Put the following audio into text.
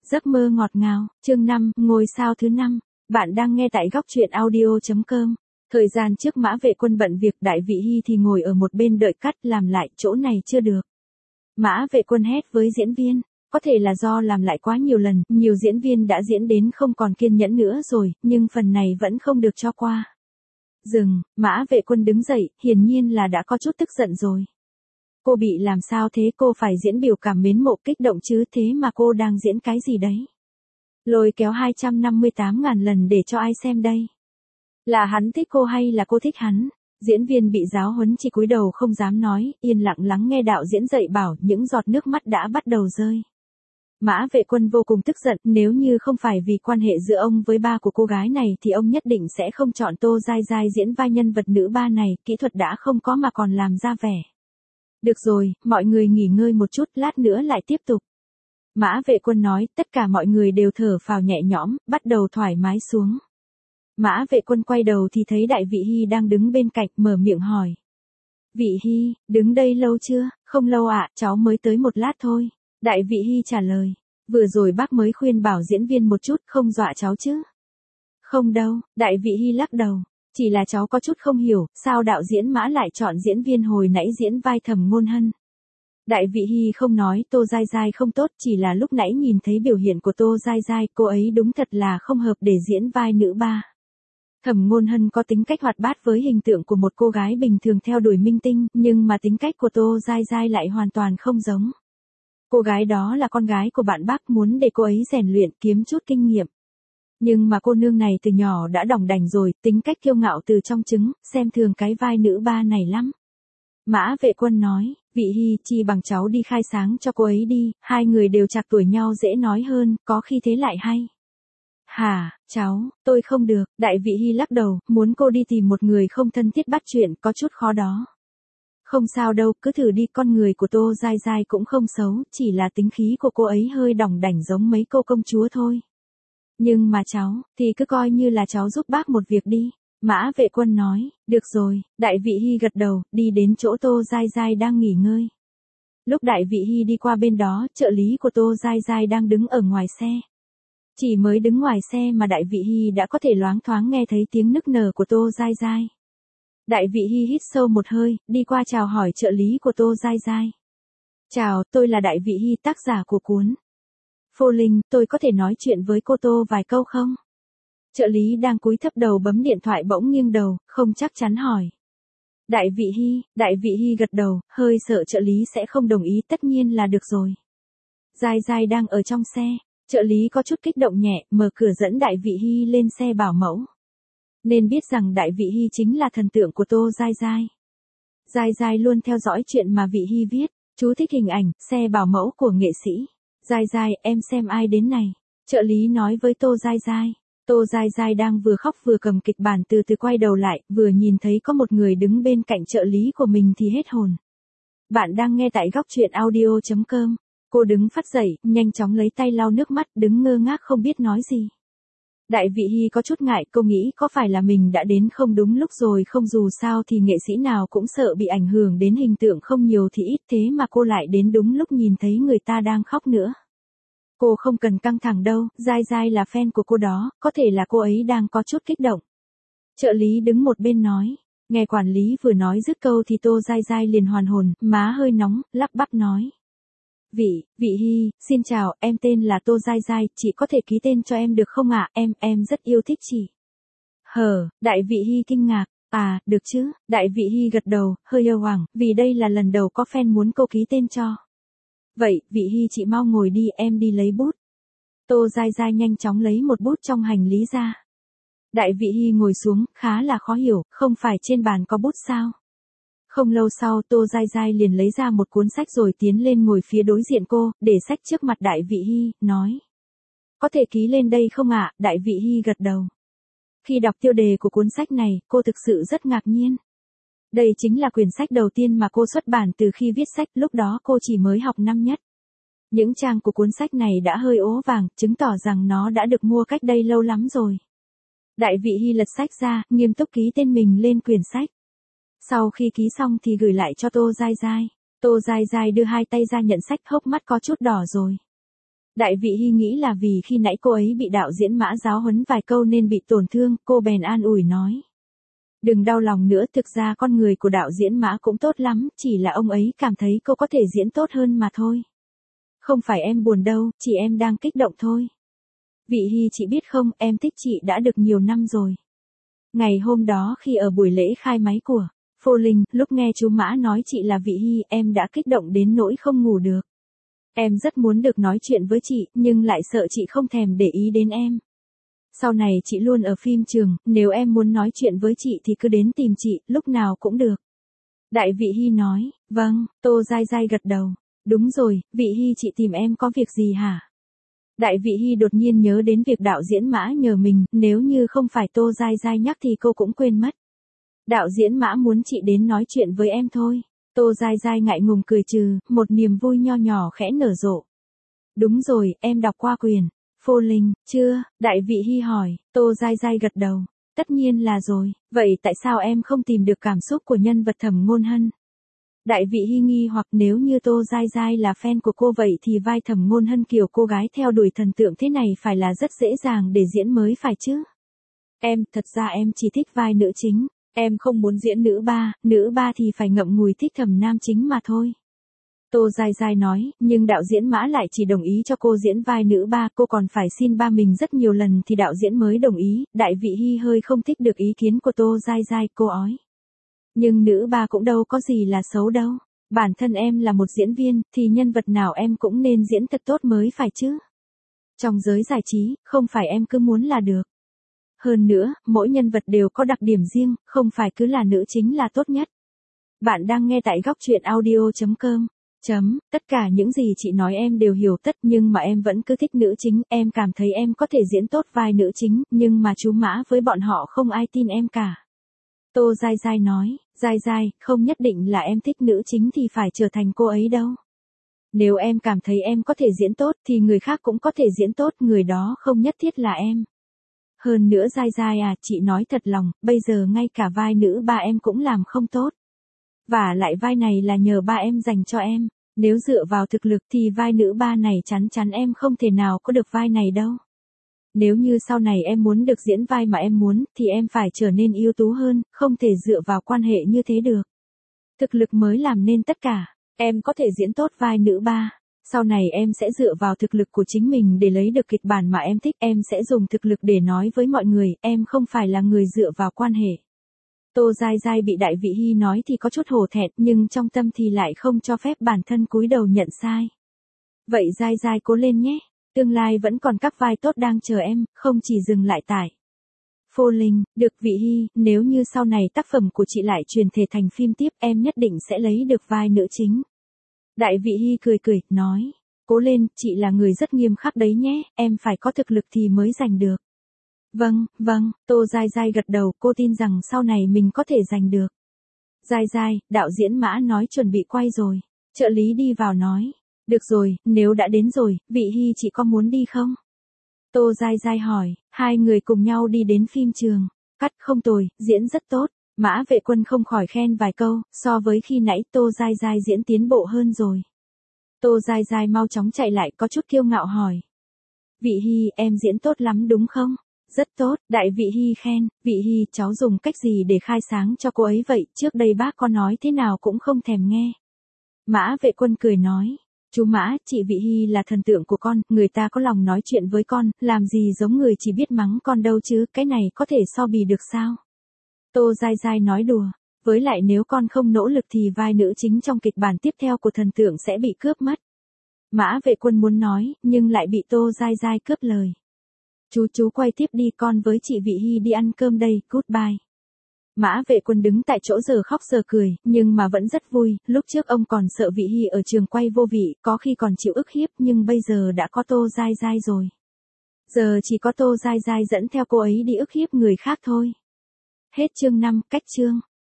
Giấc mơ ngọt ngào, chương 5, ngôi sao thứ 5. Bạn đang nghe tại góc truyện audio.com. Thời gian trước Mã Vệ Quân bận việc, Đại Vị Hy thì ngồi ở một bên đợi cắt làm lại, chỗ này chưa được. Mã Vệ Quân hét với diễn viên, có thể là do làm lại quá nhiều lần, nhiều diễn viên đã diễn đến không còn kiên nhẫn nữa rồi, nhưng phần này vẫn không được cho qua. Dừng, Mã Vệ Quân đứng dậy, hiển nhiên là đã có chút tức giận rồi. Cô bị làm sao thế, cô phải diễn biểu cảm mến mộ kích động chứ, thế mà cô đang diễn cái gì đấy? Lôi kéo 258.000 lần để cho ai xem đây? Là hắn thích cô hay là cô thích hắn? Diễn viên bị giáo huấn chỉ cúi đầu không dám nói, yên lặng lắng nghe đạo diễn dạy bảo, những giọt nước mắt đã bắt đầu rơi. Mã Vệ Quân vô cùng tức giận, nếu như không phải vì quan hệ giữa ông với ba của cô gái này thì ông nhất định sẽ không chọn Tô Giai Giai diễn vai nhân vật nữ ba này, kỹ thuật đã không có mà còn làm ra vẻ. Được rồi, mọi người nghỉ ngơi một chút, lát nữa lại tiếp tục. Mã Vệ Quân nói, tất cả mọi người đều thở phào nhẹ nhõm, bắt đầu thoải mái xuống. Mã Vệ Quân quay đầu thì thấy Đại Vị Hy đang đứng bên cạnh, mở miệng hỏi. Vị Hy, đứng đây lâu chưa? Không lâu ạ, cháu mới tới một lát thôi. Đại Vị Hy trả lời. Vừa rồi bác mới khuyên bảo diễn viên một chút, không dọa cháu chứ? Không đâu, Đại Vị Hy lắc đầu. Chỉ là cháu có chút không hiểu, sao đạo diễn Mã lại chọn diễn viên hồi nãy diễn vai Thẩm Ngôn Hân. Đại Vị Hy không nói Tô Giai Giai không tốt, chỉ là lúc nãy nhìn thấy biểu hiện của Tô Giai Giai, cô ấy đúng thật là không hợp để diễn vai nữ ba. Thẩm Ngôn Hân có tính cách hoạt bát với hình tượng của một cô gái bình thường theo đuổi minh tinh, nhưng mà tính cách của Tô Giai Giai lại hoàn toàn không giống. Cô gái đó là con gái của bạn bác, muốn để cô ấy rèn luyện kiếm chút kinh nghiệm. Nhưng mà cô nương này từ nhỏ đã đỏng đành rồi, tính cách kiêu ngạo từ trong trứng, xem thường cái vai nữ ba này lắm. Mã Vệ Quân nói, Vị Hy, chi bằng cháu đi khai sáng cho cô ấy đi, hai người đều trạc tuổi nhau dễ nói hơn, có khi thế lại hay. Hả, cháu, tôi không được, Đại Vị Hy lắc đầu, muốn cô đi tìm một người không thân thiết bắt chuyện, có chút khó đó. Không sao đâu, cứ thử đi, con người của Tô Giai Giai cũng không xấu, chỉ là tính khí của cô ấy hơi đỏng đảnh giống mấy cô công chúa thôi. Nhưng mà cháu, thì cứ coi như là cháu giúp bác một việc đi. Mã Vệ Quân nói, được rồi, Đại Vị Hy gật đầu, đi đến chỗ Tô Giai Giai đang nghỉ ngơi. Lúc Đại Vị Hy đi qua bên đó, trợ lý của Tô Giai Giai đang đứng ở ngoài xe. Chỉ mới đứng ngoài xe mà Đại Vị Hy đã có thể loáng thoáng nghe thấy tiếng nức nở của Tô Giai Giai. Đại Vị Hy hít sâu một hơi, đi qua chào hỏi trợ lý của Tô Giai Giai. Chào, tôi là Đại Vị Hy, tác giả của cuốn Phô Linh, tôi có thể nói chuyện với cô Tô vài câu không? Trợ lý đang cúi thấp đầu bấm điện thoại bỗng nghiêng đầu, không chắc chắn hỏi. Đại Vị Hy gật đầu, hơi sợ trợ lý sẽ không đồng ý, tất nhiên là được rồi. Giai Giai đang ở trong xe, trợ lý có chút kích động nhẹ, mở cửa dẫn Đại Vị Hy lên xe bảo mẫu. Nên biết rằng Đại Vị Hy chính là thần tượng của Tô Giai Giai. Giai Giai luôn theo dõi chuyện mà Vị Hy viết, chú thích hình ảnh, xe bảo mẫu của nghệ sĩ. Giai Giai, em xem ai đến này. Trợ lý nói với Tô Giai Giai. Tô Giai Giai đang vừa khóc vừa cầm kịch bản từ từ quay đầu lại, vừa nhìn thấy có một người đứng bên cạnh trợ lý của mình thì hết hồn. Bạn đang nghe tại góc truyện audio.com. Cô đứng phắt dậy, nhanh chóng lấy tay lau nước mắt, đứng ngơ ngác không biết nói gì. Đại Vị Hy có chút ngại, cô nghĩ có phải là mình đã đến không đúng lúc rồi không, dù sao thì nghệ sĩ nào cũng sợ bị ảnh hưởng đến hình tượng, không nhiều thì ít, thế mà cô lại đến đúng lúc nhìn thấy người ta đang khóc nữa. Cô không cần căng thẳng đâu, Giai Giai là fan của cô đó, có thể là cô ấy đang có chút kích động. Trợ lý đứng một bên nói, nghe quản lý vừa nói dứt câu thì Tô Giai Giai liền hoàn hồn, má hơi nóng, lắp bắp nói. Vị Hy, xin chào, em tên là Tô Giai Giai, chị có thể ký tên cho em được không ạ, em rất yêu thích chị. Đại Vị Hy kinh ngạc, à, được chứ, Đại Vị Hy gật đầu, hơi yêu hoàng, vì đây là lần đầu có fan muốn cô ký tên cho. Vậy, Vị Hy chị mau ngồi đi, em đi lấy bút. Tô Giai Giai nhanh chóng lấy một bút trong hành lý ra. Đại Vị Hy ngồi xuống, khá là khó hiểu, không phải trên bàn có bút sao? Không lâu sau Tô Giai Giai liền lấy ra một cuốn sách rồi tiến lên ngồi phía đối diện cô, để sách trước mặt Đại Vị Hy, nói. Có thể ký lên đây không ạ? Đại Vị Hy gật đầu. Khi đọc tiêu đề của cuốn sách này, cô thực sự rất ngạc nhiên. Đây chính là quyển sách đầu tiên mà cô xuất bản từ khi viết sách, lúc đó cô chỉ mới học năm nhất. Những trang của cuốn sách này đã hơi ố vàng, chứng tỏ rằng nó đã được mua cách đây lâu lắm rồi. Đại Vị Hy lật sách ra, nghiêm túc ký tên mình lên quyển sách. Sau khi ký xong thì gửi lại cho Tô Giai Giai. Tô Giai Giai đưa hai tay ra nhận sách, hốc mắt có chút đỏ rồi. Đại vị hy nghĩ là vì khi nãy cô ấy bị đạo diễn Mã giáo huấn vài câu nên bị tổn thương, cô bèn an ủi nói. Đừng đau lòng nữa, thực ra con người của đạo diễn Mã cũng tốt lắm, chỉ là ông ấy cảm thấy cô có thể diễn tốt hơn mà thôi. Không phải em buồn đâu, chỉ em đang kích động thôi. Vị hy chị biết không, em thích chị đã được nhiều năm rồi. Ngày hôm đó khi ở buổi lễ khai máy của Phô Linh, lúc nghe chú Mã nói chị là Vị Hy, em đã kích động đến nỗi không ngủ được. Em rất muốn được nói chuyện với chị, nhưng lại sợ chị không thèm để ý đến em. Sau này chị luôn ở phim trường, nếu em muốn nói chuyện với chị thì cứ đến tìm chị, lúc nào cũng được. Đại Vị Hy nói, vâng, Tô Giai Giai gật đầu. Đúng rồi, Vị Hy chị tìm em có việc gì hả? Đại Vị Hy đột nhiên nhớ đến việc đạo diễn Mã nhờ mình, nếu như không phải Tô Giai Giai nhắc thì cô cũng quên mất. Đạo diễn Mã muốn chị đến nói chuyện với em thôi. Tô Giai Giai ngại ngùng cười trừ, một niềm vui nho nhỏ khẽ nở rộ. Đúng rồi, em đọc qua quyền Phô Linh, chưa? Đại Vị Hy hỏi, Tô Giai Giai gật đầu. Tất nhiên là rồi, vậy tại sao em không tìm được cảm xúc của nhân vật Thẩm Ngôn Hân? Đại Vị Hy nghi hoặc nếu như Tô Giai Giai là fan của cô vậy thì vai Thẩm Ngôn Hân kiểu cô gái theo đuổi thần tượng thế này phải là rất dễ dàng để diễn mới phải chứ? Thật ra em chỉ thích vai nữ chính, em không muốn diễn nữ ba thì phải ngậm ngùi thích thẩm nam chính mà thôi. Tô Giai Giai nói, nhưng đạo diễn Mã lại chỉ đồng ý cho cô diễn vai nữ ba, cô còn phải xin ba mình rất nhiều lần thì đạo diễn mới đồng ý. Đại Vị Hy hơi không thích được ý kiến của Tô Giai Giai, cô ói. Nhưng nữ ba cũng đâu có gì là xấu đâu. Bản thân em là một diễn viên, thì nhân vật nào em cũng nên diễn thật tốt mới phải chứ. Trong giới giải trí, không phải em cứ muốn là được. Hơn nữa, mỗi nhân vật đều có đặc điểm riêng, không phải cứ là nữ chính là tốt nhất. Bạn đang nghe tại góc truyện audio.com. Tất cả những gì chị nói em đều hiểu tất, nhưng mà em vẫn cứ thích nữ chính, em cảm thấy em có thể diễn tốt vai nữ chính, nhưng mà chú Mã với bọn họ không ai tin em cả. Tô Giai Giai nói, Giai Giai, không nhất định là em thích nữ chính thì phải trở thành cô ấy đâu. Nếu em cảm thấy em có thể diễn tốt thì người khác cũng có thể diễn tốt, người đó không nhất thiết là em. Hơn nữa Giai Giai à, chị nói thật lòng, bây giờ ngay cả vai nữ ba em cũng làm không tốt. Và lại vai này là nhờ ba em dành cho em, nếu dựa vào thực lực thì vai nữ ba này chắn chắn em không thể nào có được vai này đâu. Nếu như sau này em muốn được diễn vai mà em muốn, thì em phải trở nên ưu tú hơn, không thể dựa vào quan hệ như thế được. Thực lực mới làm nên tất cả, em có thể diễn tốt vai nữ ba. Sau này em sẽ dựa vào thực lực của chính mình để lấy được kịch bản mà em thích, em sẽ dùng thực lực để nói với mọi người, em không phải là người dựa vào quan hệ. Tô Giai Giai bị Đại Vị Hy nói thì có chút hổ thẹn, nhưng trong tâm thì lại không cho phép bản thân cúi đầu nhận sai. Vậy Giai Giai cố lên nhé, tương lai vẫn còn các vai tốt đang chờ em, không chỉ dừng lại tại Phô Linh. Được Vị Hy, nếu như sau này tác phẩm của chị lại truyền thể thành phim tiếp, em nhất định sẽ lấy được vai nữ chính. Đại Vị Hy cười cười, nói, cố lên, chị là người rất nghiêm khắc đấy nhé, em phải có thực lực thì mới giành được. Vâng, Tô Giai Giai gật đầu, cô tin rằng sau này mình có thể giành được. Giai Giai, đạo diễn Mã nói chuẩn bị quay rồi. Trợ lý đi vào nói, được rồi, nếu đã đến rồi, Vị Hy chị có muốn đi không? Tô Giai Giai hỏi, hai người cùng nhau đi đến phim trường. Cắt không tồi, diễn rất tốt. Mã Vệ Quân không khỏi khen vài câu, so với khi nãy Tô Giai Giai diễn tiến bộ hơn rồi. Tô Giai Giai mau chóng chạy lại, có chút kiêu ngạo hỏi. Vị Hy, em diễn tốt lắm đúng không? Rất tốt, Đại Vị Hy khen. Vị Hy, cháu dùng cách gì để khai sáng cho cô ấy vậy, trước đây bác có nói thế nào cũng không thèm nghe. Mã Vệ Quân cười nói, chú Mã, chị Vị Hy là thần tượng của con, người ta có lòng nói chuyện với con, làm gì giống người chỉ biết mắng con đâu chứ, cái này có thể so bì được sao? Tô Giai Giai nói đùa, với lại nếu con không nỗ lực thì vai nữ chính trong kịch bản tiếp theo của thần tượng sẽ bị cướp mất. Mã Vệ Quân muốn nói, nhưng lại bị Tô Giai Giai cướp lời. Chú quay tiếp đi, con với chị Vị Hy đi ăn cơm đây, goodbye. Mã Vệ Quân đứng tại chỗ giờ khóc giờ cười, nhưng mà vẫn rất vui, lúc trước ông còn sợ Vị Hy ở trường quay vô vị, có khi còn chịu ức hiếp, nhưng bây giờ đã có Tô Giai Giai rồi. Giờ chỉ có Tô Giai Giai dẫn theo cô ấy đi ức hiếp người khác thôi. Hết chương 5, cách chương.